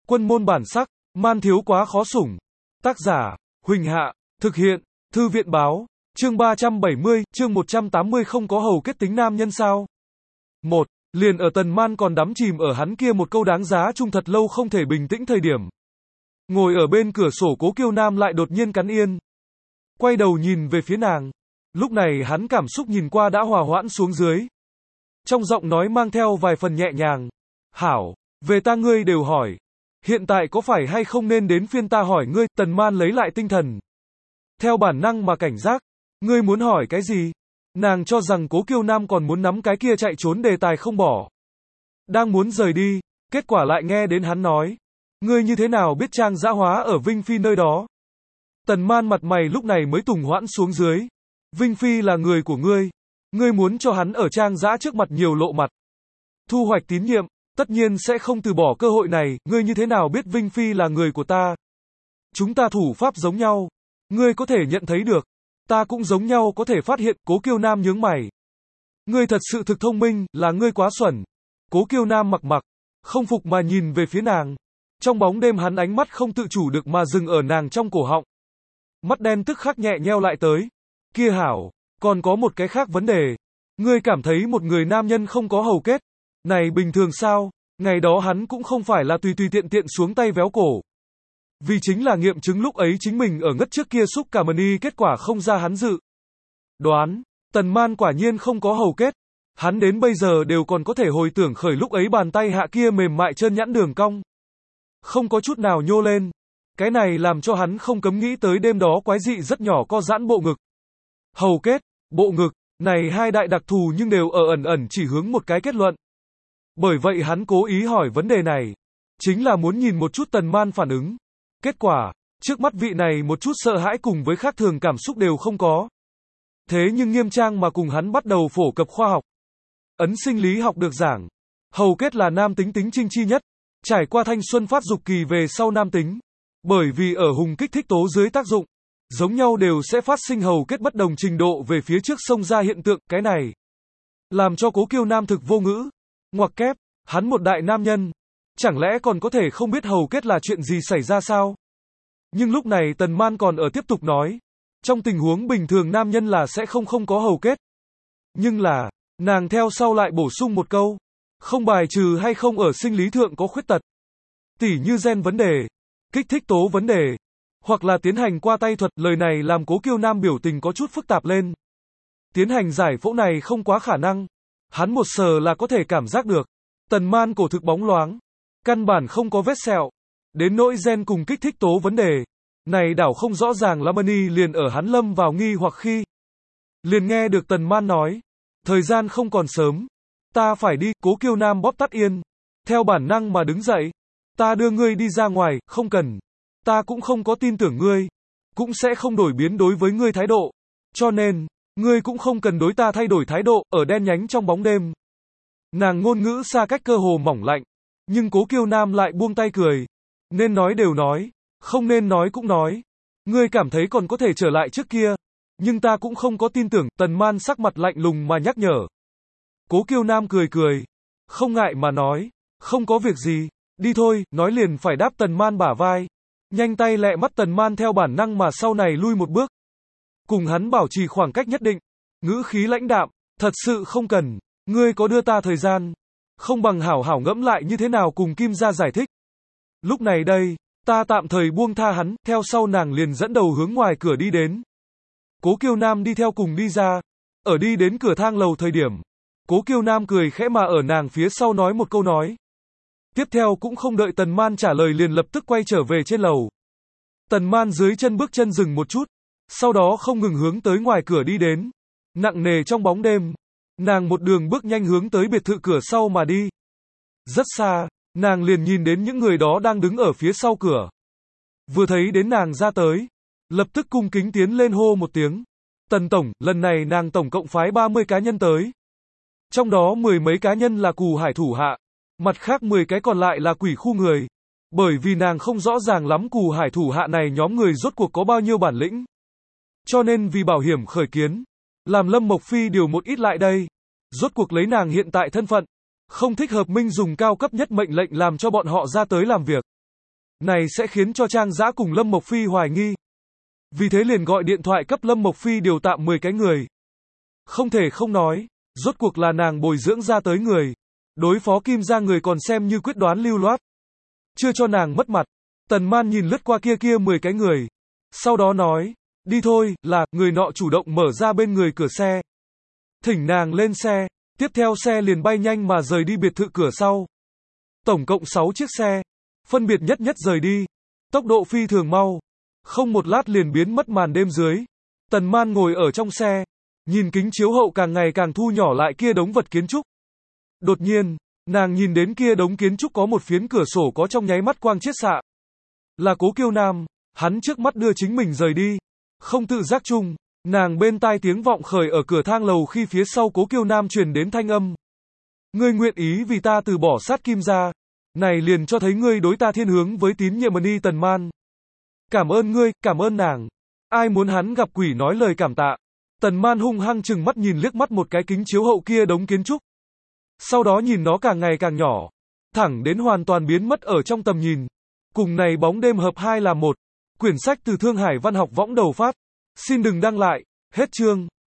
Quân môn bản sắc, man thiếu quá khó sủng. Tác giả, Huỳnh Hạ, thực hiện, Thư viện báo, chương 370, chương 180 không có hầu kết tính nam nhân sao? 1. Liền ở Tần Man còn đắm chìm ở hắn kia một câu đáng giá chung thật lâu không thể bình tĩnh thời điểm. Ngồi ở bên cửa sổ Cố Kiêu Nam lại đột nhiên cắn yên. Quay đầu nhìn về phía nàng. Lúc này hắn cảm xúc nhìn qua đã hòa hoãn xuống dưới. Trong giọng nói mang theo vài phần nhẹ nhàng. Hảo, về ta ngươi đều hỏi. Hiện tại có phải hay không nên đến phiên ta hỏi ngươi? Tần Man lấy lại tinh thần. Theo bản năng mà cảnh giác. Ngươi muốn hỏi cái gì? Nàng cho rằng Cố Kiêu Nam còn muốn nắm cái kia chạy trốn đề tài không bỏ. Đang muốn rời đi, kết quả lại nghe đến hắn nói. Ngươi như thế nào biết Trang Dã Hóa ở Vinh Phi nơi đó? Tần Man mặt mày lúc này mới tùng hoãn xuống dưới. Vinh Phi là người của ngươi. Ngươi muốn cho hắn ở Trang Dã trước mặt nhiều lộ mặt. Thu hoạch tín nhiệm, tất nhiên sẽ không từ bỏ cơ hội này. Ngươi như thế nào biết Vinh Phi là người của ta? Chúng ta thủ pháp giống nhau. Ngươi có thể nhận thấy được. Ta cũng giống nhau có thể phát hiện. Cố Kiêu Nam nhướng mày. Ngươi thật sự thực thông minh, là ngươi quá xuẩn. Cố Kiêu Nam mặc, không phục mà nhìn về phía nàng. Trong bóng đêm hắn ánh mắt không tự chủ được mà dừng ở nàng trong cổ họng. Mắt đen tức khắc nhẹ nheo lại tới. Kia hảo, còn có một cái khác vấn đề. Ngươi cảm thấy một người nam nhân không có hầu kết. Này bình thường sao? Ngày đó hắn cũng không phải là tùy tiện tiện xuống tay véo cổ. Vì chính là nghiệm chứng lúc ấy chính mình ở ngất trước kia xúc cả mani kết quả không ra hắn dự đoán. Tần Man quả nhiên không có hầu kết. Hắn đến bây giờ đều còn có thể hồi tưởng khởi lúc ấy bàn tay hạ kia mềm mại chân nhẵn đường cong. Không có chút nào nhô lên. Cái này làm cho hắn không cấm nghĩ tới đêm đó quái dị rất nhỏ co giãn bộ ngực. Hầu kết, bộ ngực, này hai đại đặc thù nhưng đều ở ẩn chỉ hướng một cái kết luận. Bởi vậy hắn cố ý hỏi vấn đề này. Chính là muốn nhìn một chút Tần Man phản ứng. Kết quả, trước mắt vị này một chút sợ hãi cùng với khác thường cảm xúc đều không có. Thế nhưng nghiêm trang mà cùng hắn bắt đầu phổ cập khoa học. Ấn sinh lý học được giảng. Hầu kết là nam tính tính trinh chi nhất. Trải qua thanh xuân phát dục kỳ về sau nam tính. Bởi vì ở hùng kích thích tố dưới tác dụng. Giống nhau đều sẽ phát sinh hầu kết bất đồng trình độ về phía trước xông ra hiện tượng. Cái này làm cho Cố Kiêu Nam thực vô ngữ. Ngoặc kép, hắn một đại nam nhân. Chẳng lẽ còn có thể không biết hầu kết là chuyện gì xảy ra sao? Nhưng lúc này Tần Man còn ở tiếp tục nói. Trong tình huống bình thường nam nhân là sẽ không có hầu kết. Nhưng là, nàng theo sau lại bổ sung một câu. Không bài trừ hay không ở sinh lý thượng có khuyết tật. Tỉ như gen vấn đề, kích thích tố vấn đề, hoặc là tiến hành qua tay thuật. Lời này làm Cố Kiêu Nam biểu tình có chút phức tạp lên. Tiến hành giải phẫu này không quá khả năng. Hắn một sờ là có thể cảm giác được. Tần Man cổ thực bóng loáng. Căn bản không có vết sẹo. Đến nỗi gen cùng kích thích tố vấn đề. Này đảo không rõ ràng lắm. Liền ở hắn lâm vào nghi hoặc khi. Liền nghe được Tần Man nói. Thời gian không còn sớm. Ta phải đi. Cố Kiêu Nam bóp tắt yên. Theo bản năng mà đứng dậy. Ta đưa ngươi đi ra ngoài. Không cần. Ta cũng không có tin tưởng ngươi. Cũng sẽ không đổi biến đối với ngươi thái độ. Cho nên, ngươi cũng không cần đối ta thay đổi thái độ. Ở đen nhánh trong bóng đêm. Nàng ngôn ngữ xa cách cơ hồ mỏng lạnh. Nhưng Cố Kiêu Nam lại buông tay cười. Nên nói đều nói. Không nên nói cũng nói. Ngươi cảm thấy còn có thể trở lại trước kia. Nhưng ta cũng không có tin tưởng. Tần Man sắc mặt lạnh lùng mà nhắc nhở. Cố Kiêu Nam cười. Không ngại mà nói. Không có việc gì. Đi thôi. Nói liền phải đáp Tần Man bả vai. Nhanh tay lẹ mắt Tần Man theo bản năng mà sau này lui một bước. Cùng hắn bảo trì khoảng cách nhất định. Ngữ khí lãnh đạm. Thật sự không cần. Ngươi có đưa ta thời gian. Không bằng hảo hảo ngẫm lại như thế nào cùng Kim gia giải thích. Lúc này đây, ta tạm thời buông tha hắn. Theo sau nàng liền dẫn đầu hướng ngoài cửa đi đến. Cố Kiêu Nam đi theo cùng đi ra. Ở đi đến cửa thang lầu thời điểm. Cố Kiêu Nam cười khẽ mà ở nàng phía sau nói một câu nói. Tiếp theo cũng không đợi Tần Man trả lời liền lập tức quay trở về trên lầu. Tần Man dưới chân bước chân dừng một chút. Sau đó không ngừng hướng tới ngoài cửa đi đến. Nặng nề trong bóng đêm. Nàng một đường bước nhanh hướng tới biệt thự cửa sau mà đi. Rất xa, nàng liền nhìn đến những người đó đang đứng ở phía sau cửa. Vừa thấy đến nàng ra tới. Lập tức cung kính tiến lên hô một tiếng. Tần tổng, lần này nàng tổng cộng phái 30 cá nhân tới. Trong đó 10 mấy cá nhân là Cù Hải thủ hạ. Mặt khác 10 cái còn lại là quỷ khu người. Bởi vì nàng không rõ ràng lắm Cù Hải thủ hạ này nhóm người rốt cuộc có bao nhiêu bản lĩnh. Cho nên vì bảo hiểm khởi kiến. Làm Lâm Mộc Phi điều một ít lại đây. Rốt cuộc lấy nàng hiện tại thân phận. Không thích hợp minh dùng cao cấp nhất mệnh lệnh làm cho bọn họ ra tới làm việc. này sẽ khiến cho Trang Dã cùng Lâm Mộc Phi hoài nghi. Vì thế liền gọi điện thoại cấp Lâm Mộc Phi điều tạm 10 cái người. Không thể không nói, rốt cuộc là nàng bồi dưỡng ra tới người. Đối phó Kim gia người còn xem như quyết đoán lưu loát. Chưa cho nàng mất mặt. Tần Man nhìn lướt qua kia 10 cái người. Sau đó nói, đi thôi, là, người nọ chủ động mở ra bên người cửa xe. Thỉnh nàng lên xe, tiếp theo xe liền bay nhanh mà rời đi biệt thự cửa sau. Tổng cộng 6 chiếc xe, phân biệt nhất rời đi. Tốc độ phi thường mau. Không một lát liền biến mất màn đêm dưới. Tần Man ngồi ở trong xe, nhìn kính chiếu hậu càng ngày càng thu nhỏ lại kia đống vật kiến trúc. Đột nhiên, nàng nhìn đến kia đống kiến trúc có một phiến cửa sổ có trong nháy mắt quang chiết xạ. Là Cố Kiêu Nam, hắn trước mắt đưa chính mình rời đi. Không tự giác chung, nàng bên tai tiếng vọng khởi ở cửa thang lầu khi phía sau Cố Kiêu Nam truyền đến thanh âm. Ngươi nguyện ý vì ta từ bỏ sát Kim gia, này liền cho thấy ngươi đối ta thiên hướng với tín nhiệm Ni Tần Man. Cảm ơn ngươi, cảm ơn nàng. Ai muốn hắn gặp quỷ nói lời cảm tạ. Tần Man hung hăng chừng mắt nhìn liếc mắt một cái kính chiếu hậu kia đống kiến trúc. Sau đó nhìn nó càng ngày càng nhỏ, thẳng đến hoàn toàn biến mất ở trong tầm nhìn. Cùng này bóng đêm hợp hai là một. Quyển sách từ Thương Hải Văn học võng đầu phát. Xin đừng đăng lại. Hết chương.